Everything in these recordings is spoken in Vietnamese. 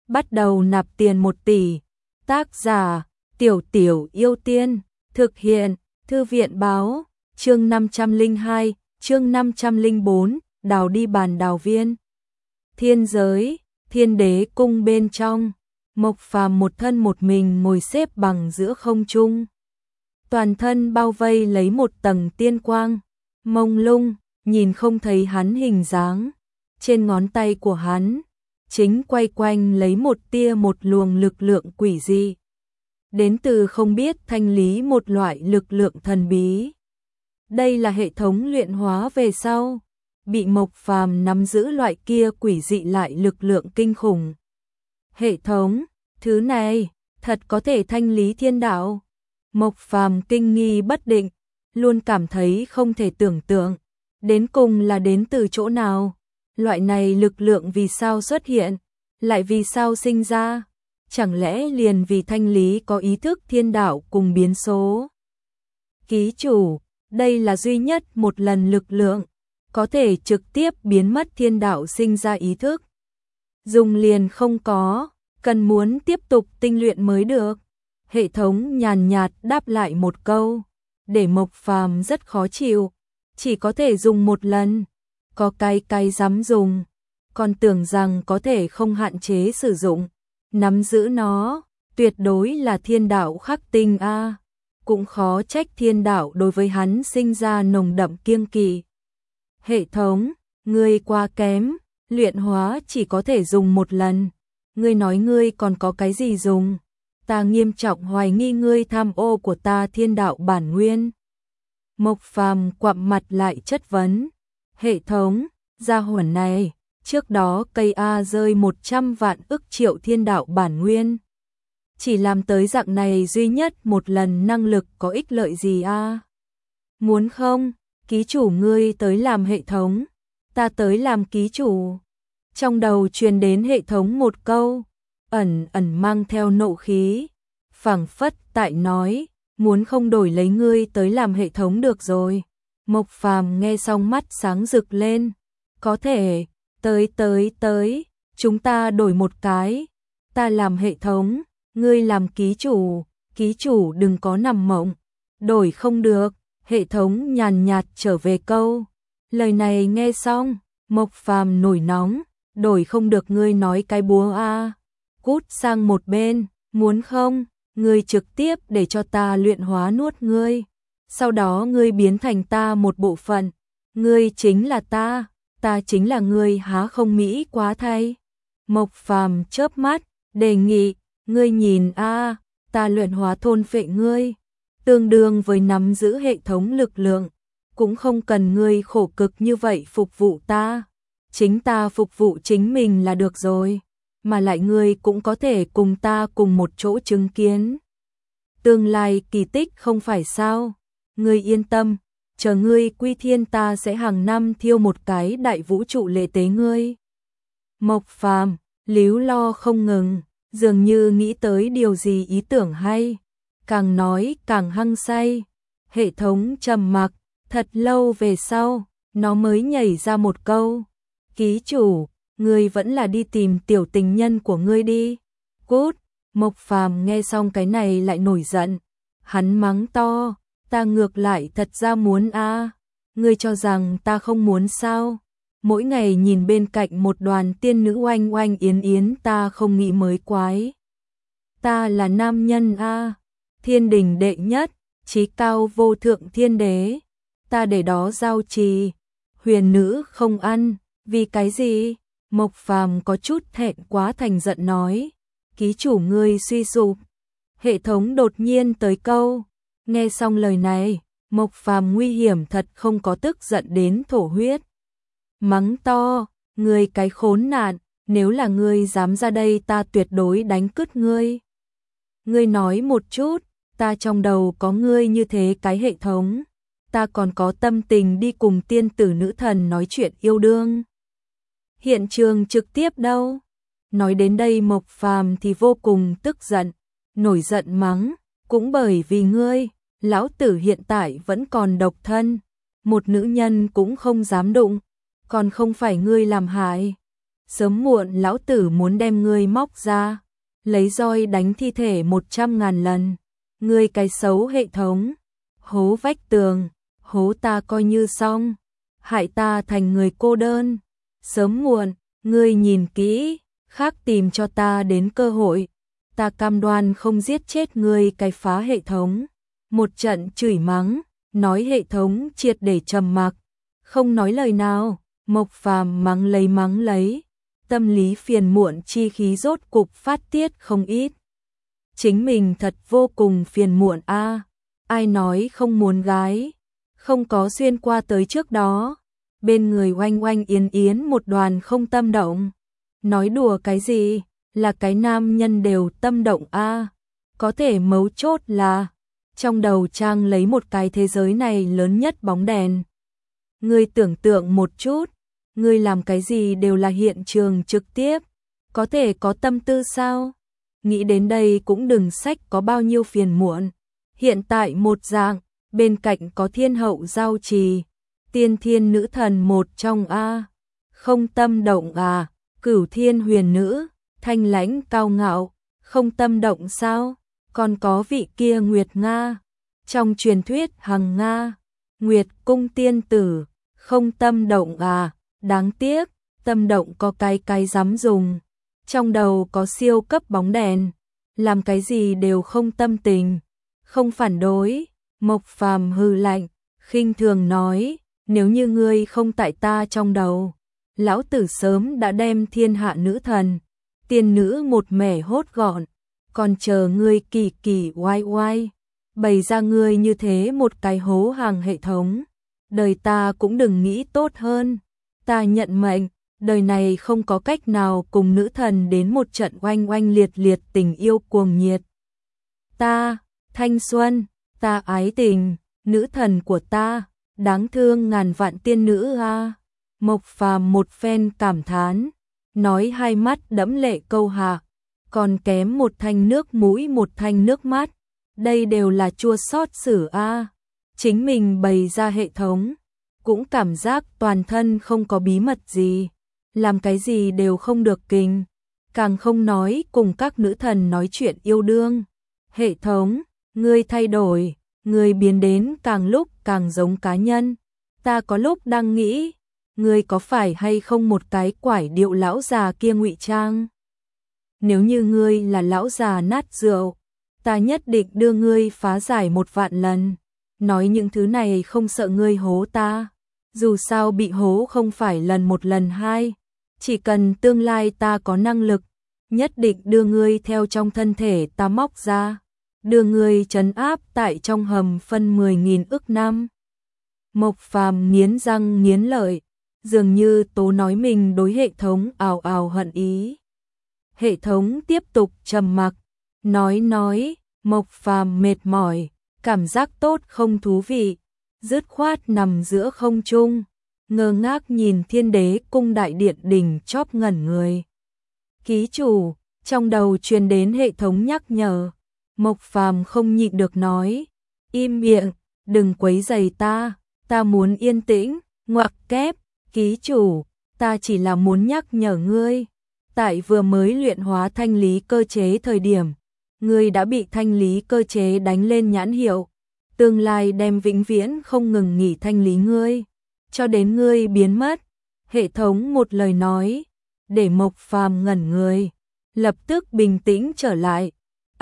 bắt đầu nạp tiền 1 tỷ. Tác giả, Tiểu Tiểu Yêu Tiên, thực hiện, Thư viện báo, chương 502, chương 504, đào đi bàn đào viên. Thiên giới, Thiên Đế cung bên trong, Mộc Phàm một thân một mình ngồi xếp bằng giữa không trung. Toàn thân bao vây lấy một tầng tiên quang, mông lung, nhìn không thấy hắn hình dáng. Trên ngón tay của hắn, chính quay quanh lấy một luồng lực lượng quỷ dị. Đến từ không biết thanh lý một loại lực lượng thần bí. Đây là hệ thống luyện hóa về sau, bị Mộc Phàm nắm giữ loại kia quỷ dị lại lực lượng kinh khủng. Hệ thống, thứ này, thật có thể thanh lý thiên đạo. Mộc Phàm kinh nghi bất định, luôn cảm thấy không thể tưởng tượng, đến cùng là đến từ chỗ nào, loại này lực lượng vì sao xuất hiện, lại vì sao sinh ra, chẳng lẽ liền vì thanh lý có ý thức thiên đạo cùng biến số. Ký chủ, đây là duy nhất một lần lực lượng, có thể trực tiếp biến mất thiên đạo sinh ra ý thức. Dùng liền không có, cần muốn tiếp tục tinh luyện mới được. Hệ thống nhàn nhạt đáp lại một câu, để Mộc Phàm rất khó chịu, chỉ có thể dùng một lần, có cái dám dùng, còn tưởng rằng có thể không hạn chế sử dụng, nắm giữ nó, tuyệt đối là thiên đạo khắc tinh a, cũng khó trách thiên đạo đối với hắn sinh ra nồng đậm kiêng kỵ. Hệ thống, ngươi quá kém, luyện hóa chỉ có thể dùng một lần, ngươi nói ngươi còn có cái gì dùng? Ta nghiêm trọng hoài nghi ngươi tham ô của ta thiên đạo bản nguyên. Mộc Phàm quặm mặt lại chất vấn. Hệ thống, gia hỏa này, trước đó cây A rơi 100 vạn ức triệu thiên đạo bản nguyên. Chỉ làm tới dạng này duy nhất một lần năng lực có ích lợi gì a? Muốn không, ký chủ ngươi tới làm hệ thống, ta tới làm ký chủ. Trong đầu truyền đến hệ thống một câu, ẩn mang theo nộ khí, phảng phất tại nói, muốn không đổi lấy ngươi tới làm hệ thống được rồi. Mộc Phàm nghe xong mắt sáng rực lên, có thể, tới, chúng ta đổi một cái, ta làm hệ thống, ngươi làm ký chủ đừng có nằm mộng, đổi không được, hệ thống nhàn nhạt trở về câu. Lời này nghe xong, Mộc Phàm nổi nóng, đổi không được ngươi nói cái búa a, cút sang một bên, muốn không, ngươi trực tiếp để cho ta luyện hóa nuốt ngươi, sau đó ngươi biến thành ta một bộ phận, ngươi chính là ta chính là ngươi, há không mỹ quá thay. Mộc Phàm chớp mắt, đề nghị, ngươi nhìn a, ta luyện hóa thôn phệ ngươi, tương đương với nắm giữ hệ thống lực lượng, cũng không cần ngươi khổ cực như vậy phục vụ ta, chính ta phục vụ chính mình là được rồi, mà lại ngươi cũng có thể cùng ta cùng một chỗ chứng kiến tương lai kỳ tích không phải sao? Ngươi yên tâm, chờ ngươi quy thiên ta sẽ hàng năm thiêu một cái đại vũ trụ lễ tế ngươi. Mộc Phàm líu lo không ngừng, dường như nghĩ tới điều gì ý tưởng hay, càng nói càng hăng say. Hệ thống trầm mặc, thật lâu về sau, nó mới nhảy ra một câu, ký chủ, ngươi vẫn là đi tìm tiểu tình nhân của ngươi đi. Cút. Mộc Phàm nghe xong cái này lại nổi giận, hắn mắng to, ta ngược lại thật ra muốn a, ngươi cho rằng ta không muốn sao? Mỗi ngày nhìn bên cạnh một đoàn tiên nữ oanh oanh yến yến ta không nghĩ mới quái. Ta là nam nhân a, thiên đình đệ nhất, chí cao vô thượng thiên đế, ta để đó giao trì, huyền nữ không ăn, vì cái gì? Mộc Phàm có chút thẹn quá thành giận nói, ký chủ ngươi suy sụp. Hệ thống đột nhiên tới câu, nghe xong lời này, Mộc Phàm nguy hiểm thật không có tức giận đến thổ huyết. Mắng to, ngươi cái khốn nạn, nếu là ngươi dám ra đây ta tuyệt đối đánh cứt ngươi. Ngươi nói một chút, ta trong đầu có ngươi như thế cái hệ thống, ta còn có tâm tình đi cùng tiên tử nữ thần nói chuyện yêu đương. Hiện trường trực tiếp đâu? Nói đến đây Mộc Phàm thì vô cùng tức giận, nổi giận mắng, cũng bởi vì ngươi, lão tử hiện tại vẫn còn độc thân, một nữ nhân cũng không dám đụng, còn không phải ngươi làm hại. sớm muộn lão tử muốn đem ngươi móc ra, lấy roi đánh thi thể 100.000 lần. Ngươi cái xấu hệ thống, hố vách tường, hố ta coi như xong, hại ta thành người cô đơn. Sớm muộn, ngươi nhìn kỹ, khác tìm cho ta đến cơ hội, ta cam đoan không giết chết ngươi cái phá hệ thống. Một trận chửi mắng, nói hệ thống triệt để trầm mặc, không nói lời nào. Mộc Phàm mắng lấy, tâm lý phiền muộn chi khí rốt cục phát tiết không ít. Chính mình thật vô cùng phiền muộn a. Ai nói không muốn gái, không có xuyên qua tới trước đó, bên người oanh oanh yến yến một đoàn không tâm động. Nói đùa cái gì, là cái nam nhân đều tâm động a. Có thể mấu chốt là trong đầu trang lấy một cái thế giới này lớn nhất bóng đèn. Ngươi tưởng tượng một chút, ngươi làm cái gì đều là hiện trường trực tiếp, có thể có tâm tư sao? Nghĩ đến đây cũng đừng sách có bao nhiêu phiền muộn. Hiện tại một dạng, bên cạnh có thiên hậu giao trì, tiên thiên nữ thần một trong a. Không tâm động à? Cửu thiên huyền nữ, thanh lãnh cao ngạo, không tâm động sao? Còn có vị kia Nguyệt Nga, trong truyền thuyết Hằng Nga, Nguyệt cung tiên tử, không tâm động à? Đáng tiếc, tâm động có cái dám dùng. Trong đầu có siêu cấp bóng đèn, làm cái gì đều không tâm tình, không phản đối. Mộc Phàm hừ lạnh, khinh thường nói, nếu như ngươi không tại ta trong đầu, lão tử sớm đã đem thiên hạ nữ thần, tiên nữ một mẻ hốt gọn, còn chờ ngươi kỳ kỳ oai oai, bày ra ngươi như thế một cái hố hàng hệ thống. Đời ta cũng đừng nghĩ tốt hơn, ta nhận mệnh, đời này không có cách nào cùng nữ thần đến một trận oanh oanh liệt liệt tình yêu cuồng nhiệt. Ta, thanh xuân, ta ái tình, nữ thần của ta, đáng thương ngàn vạn tiên nữ a. Mộc Phàm một phen cảm thán, nói hai mắt đẫm lệ câu hạ, còn kém một thanh nước mũi một thanh nước mắt, đây đều là chua xót sử a. Chính mình bày ra hệ thống, cũng cảm giác toàn thân không có bí mật gì, làm cái gì đều không được kinh, càng không nói cùng các nữ thần nói chuyện yêu đương. Hệ thống, ngươi thay đổi, ngươi biến đến càng lúc càng giống cá nhân. Ta có lúc đang nghĩ, ngươi có phải hay không một cái quải điệu lão già kia ngụy trang? Nếu như ngươi là lão già nát rượu, ta nhất định đưa ngươi phá giải 1.000 lần. Nói những thứ này không sợ ngươi hố ta, dù sao bị hố không phải lần một lần hai, chỉ cần tương lai ta có năng lực, nhất định đưa ngươi theo trong thân thể ta móc ra, đưa ngươi trấn áp tại trong hầm phân 10.000 ức năm. Mộc Phàm nghiến răng nghiến lợi, dường như tố nói mình đối hệ thống ào ào hận ý. Hệ thống tiếp tục trầm mặc, nói, Mộc Phàm mệt mỏi, cảm giác tốt không thú vị, dứt khoát nằm giữa không trung, ngơ ngác nhìn Thiên Đế cung đại điện đỉnh chóp ngẩn người. Ký chủ, trong đầu truyền đến hệ thống nhắc nhở. Mộc Phàm không nhịn được nói, im miệng, đừng quấy rầy ta muốn yên tĩnh. Ngoặc kép, ký chủ, ta chỉ là muốn nhắc nhở ngươi, tại vừa mới luyện hóa thanh lý cơ chế thời điểm, ngươi đã bị thanh lý cơ chế đánh lên nhãn hiệu, tương lai đem vĩnh viễn không ngừng nghỉ thanh lý ngươi, cho đến ngươi biến mất. Hệ thống một lời nói, để Mộc Phàm ngẩn người, lập tức bình tĩnh trở lại.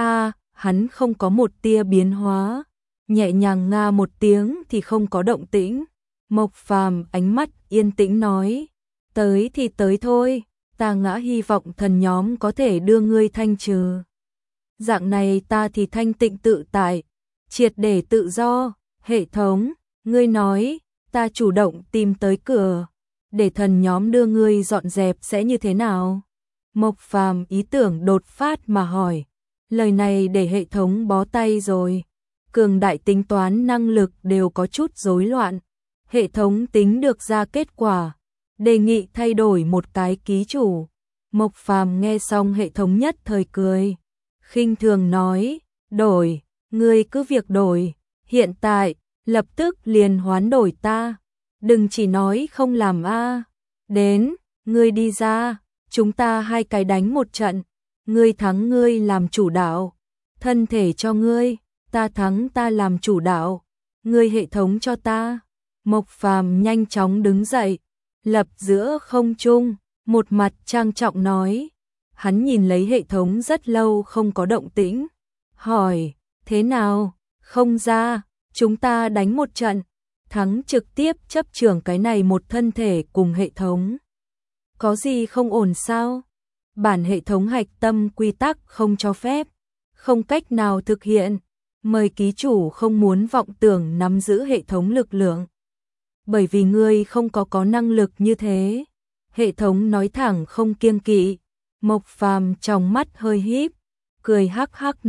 Hắn không có một tia biến hóa, nhẹ nhàng nga một tiếng thì không có động tĩnh. Mộc Phàm ánh mắt yên tĩnh nói, tới thì tới thôi, ta ngã hy vọng thần nhóm có thể đưa ngươi thanh trừ. Dạng này ta thì thanh tịnh tự tại, triệt để tự do. Hệ thống, ngươi nói, ta chủ động tìm tới cửa, để thần nhóm đưa ngươi dọn dẹp sẽ như thế nào? Mộc Phàm ý tưởng đột phát mà hỏi, lời này để hệ thống bó tay rồi, cường đại tính toán năng lực đều có chút rối loạn. Hệ thống tính được ra kết quả, đề nghị thay đổi một cái ký chủ. Mộc Phàm nghe xong hệ thống nhất thời cười, khinh thường nói, đổi, ngươi cứ việc đổi, hiện tại, lập tức liền hoán đổi ta, đừng chỉ nói không làm a. Đến, ngươi đi ra, chúng ta hai cái đánh một trận, ngươi thắng ngươi làm chủ đạo, thân thể cho ngươi, ta thắng ta làm chủ đạo, ngươi hệ thống cho ta. Mộc Phàm nhanh chóng đứng dậy, lập giữa không trung, một mặt trang trọng nói. Hắn nhìn lấy hệ thống rất lâu không có động tĩnh, hỏi, thế nào, không ra, chúng ta đánh một trận, thắng trực tiếp chấp trưởng cái này một thân thể cùng hệ thống. Có gì không ổn sao? Bản hệ thống hạch tâm quy tắc không cho phép, không cách nào thực hiện, mời ký chủ không muốn vọng tưởng nắm giữ hệ thống lực lượng. Bởi vì ngươi không có năng lực như thế. Hệ thống nói thẳng không kiêng kỵ. Mộc Phàm trong mắt hơi híp, cười hắc hắc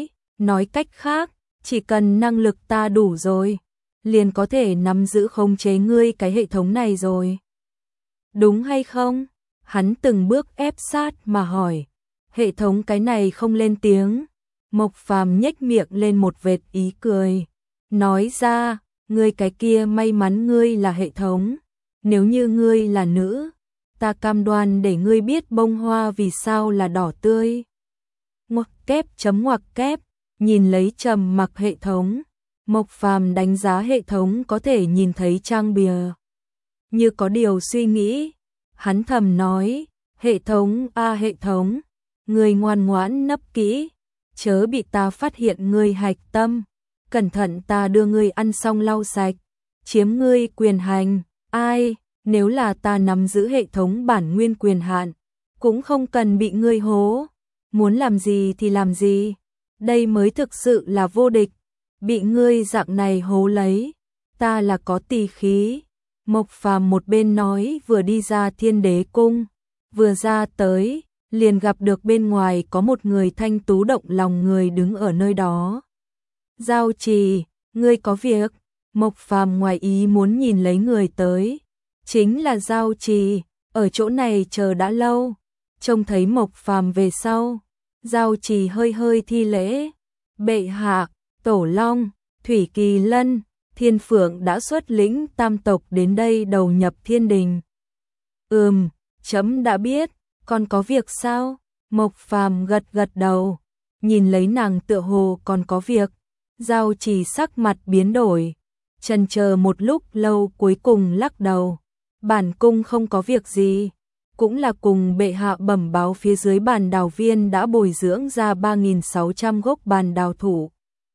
nói cách khác, chỉ cần năng lực ta đủ rồi, liền có thể nắm giữ khống chế ngươi cái hệ thống này rồi. Đúng hay không? Hắn từng bước ép sát mà hỏi. Hệ thống cái này không lên tiếng. Mộc Phàm nhếch miệng lên một vệt ý cười, nói ra, ngươi cái kia may mắn ngươi là hệ thống, nếu như ngươi là nữ, ta cam đoan để ngươi biết bông hoa vì sao là đỏ tươi. Ngoặc kép, nhìn lấy trầm mặc hệ thống, Mộc Phàm đánh giá hệ thống có thể nhìn thấy trang bìa. Như có điều suy nghĩ, hắn thầm nói, hệ thống hệ thống, ngươi ngoan ngoãn nấp kỹ, chớ bị ta phát hiện ngươi hạch tâm, cẩn thận ta đưa ngươi ăn xong lau sạch, chiếm ngươi quyền hành, ai, nếu là ta nắm giữ hệ thống bản nguyên quyền hạn, cũng không cần bị ngươi hố, muốn làm gì thì làm gì, đây mới thực sự là vô địch, bị ngươi dạng này hố lấy, ta là có tỳ khí. Mộc Phàm một bên nói vừa đi ra Thiên Đế cung, vừa ra tới, liền gặp được bên ngoài có một người thanh tú động lòng người đứng ở nơi đó. Giao Trì, ngươi có việc? Mộc Phàm ngoài ý muốn nhìn lấy người tới, chính là Giao Trì, ở chỗ này chờ đã lâu. Trông thấy Mộc Phàm về sau, Giao Trì hơi thi lễ, bệ hạ, Tổ Long, Thủy Kỳ Lân, Thiên Phượng đã xuất lĩnh tam tộc đến đây đầu nhập thiên đình. Chấm đã biết, còn có việc sao? Mộc Phàm gật đầu, nhìn lấy nàng tựa hồ còn có việc. Giao Trì sắc mặt biến đổi, chần chờ một lúc lâu cuối cùng lắc đầu. Bản cung không có việc gì, cũng là cùng bệ hạ bẩm báo phía dưới bàn đào viên đã bồi dưỡng ra 3.600 gốc bàn đào thủ.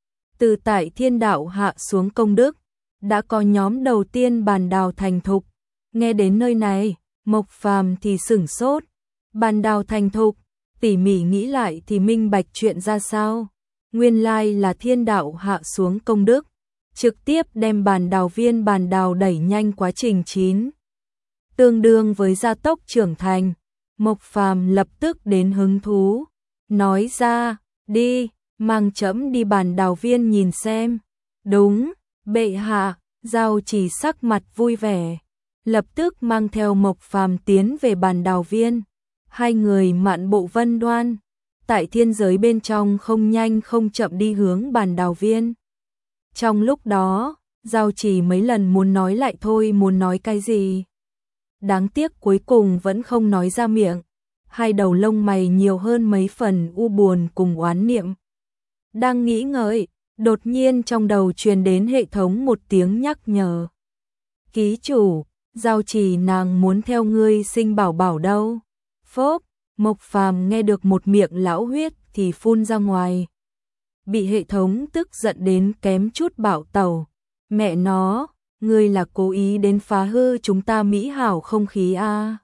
Từ tại thiên đạo hạ xuống công đức, đã có nhóm đầu tiên bàn đào thành thục. Nghe đến nơi này, Mộc Phàm thì sửng sốt. Bàn đào thành thục, tỉ mỉ nghĩ lại thì minh bạch chuyện ra sao. Nguyên lai là thiên đạo hạ xuống công đức, trực tiếp đem bàn đào viên bàn đào đẩy nhanh quá trình chín. Tương đương với gia tốc trưởng thành. Mộc Phàm lập tức đến hứng thú, nói ra, đi, mang chấm đi bàn đào viên nhìn xem. Đúng, bệ hạ. Giao Trì sắc mặt vui vẻ, lập tức mang theo Mộc Phàm tiến về bàn đào viên. Hai người mạn bộ vân đoan, tại thiên giới bên trong không nhanh không chậm đi hướng bàn đào viên. Trong lúc đó, Giao Trì mấy lần muốn nói lại thôi muốn nói cái gì. Đáng tiếc cuối cùng vẫn không nói ra miệng, hai đầu lông mày nhiều hơn mấy phần u buồn cùng oán niệm. Đang nghĩ ngợi, đột nhiên trong đầu truyền đến hệ thống một tiếng nhắc nhở. Ký chủ, Giao Trì nàng muốn theo ngươi sinh bảo bảo đâu. Phốp, Mộc Phàm nghe được một miệng lão huyết thì phun ra ngoài. Bị hệ thống tức giận đến kém chút bạo tẩu. Mẹ nó, ngươi là cố ý đến phá hư chúng ta mỹ hảo không khí à?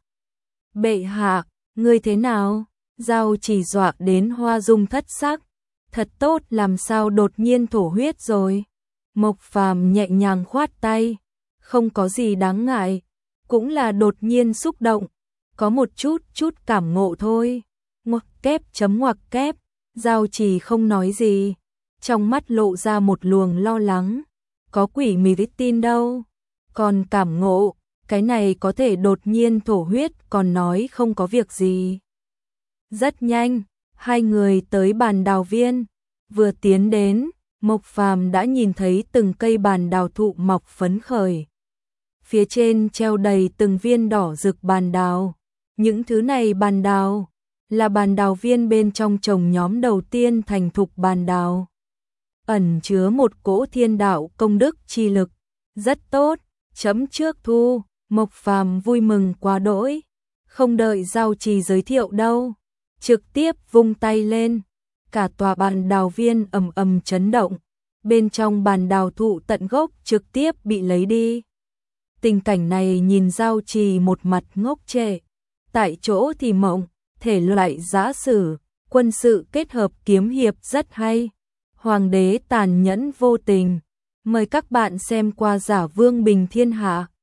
Bệ hạ, ngươi thế nào? Giao Trì dọa đến hoa dung thất sắc. Thật tốt làm sao đột nhiên thổ huyết rồi. Mộc Phàm nhẹ nhàng khoát tay, không có gì đáng ngại, cũng là đột nhiên xúc động, có một chút cảm ngộ thôi. Ngoặc kép, Giao Trì không nói gì, trong mắt lộ ra một luồng lo lắng, có quỷ mì tin đâu, còn cảm ngộ, cái này có thể đột nhiên thổ huyết còn nói không có việc gì. Rất nhanh, hai người tới bàn đào viên, vừa tiến đến, Mộc Phàm đã nhìn thấy từng cây bàn đào thụ mọc phấn khởi. Phía trên treo đầy từng viên đỏ rực bàn đào, Những thứ này bàn đào, là bàn đào viên bên trong trồng nhóm đầu tiên thành thục bàn đào. Ẩn chứa một cỗ thiên đạo công đức chi lực, rất tốt, chấm trước thu, Mộc Phàm vui mừng quá đỗi, không đợi Giao Trì giới thiệu đâu, trực tiếp vung tay lên, cả tòa bàn đào viên ầm ầm chấn động, bên trong bàn đào thụ tận gốc trực tiếp bị lấy đi. Tình cảnh này nhìn Giao Trì một mặt ngốc trệ, tại chỗ thì mộng, thể loại giã sử, quân sự kết hợp kiếm hiệp rất hay. Hoàng đế tàn nhẫn vô tình. Mời các bạn xem qua Giả Vương Bình Thiên Hạ.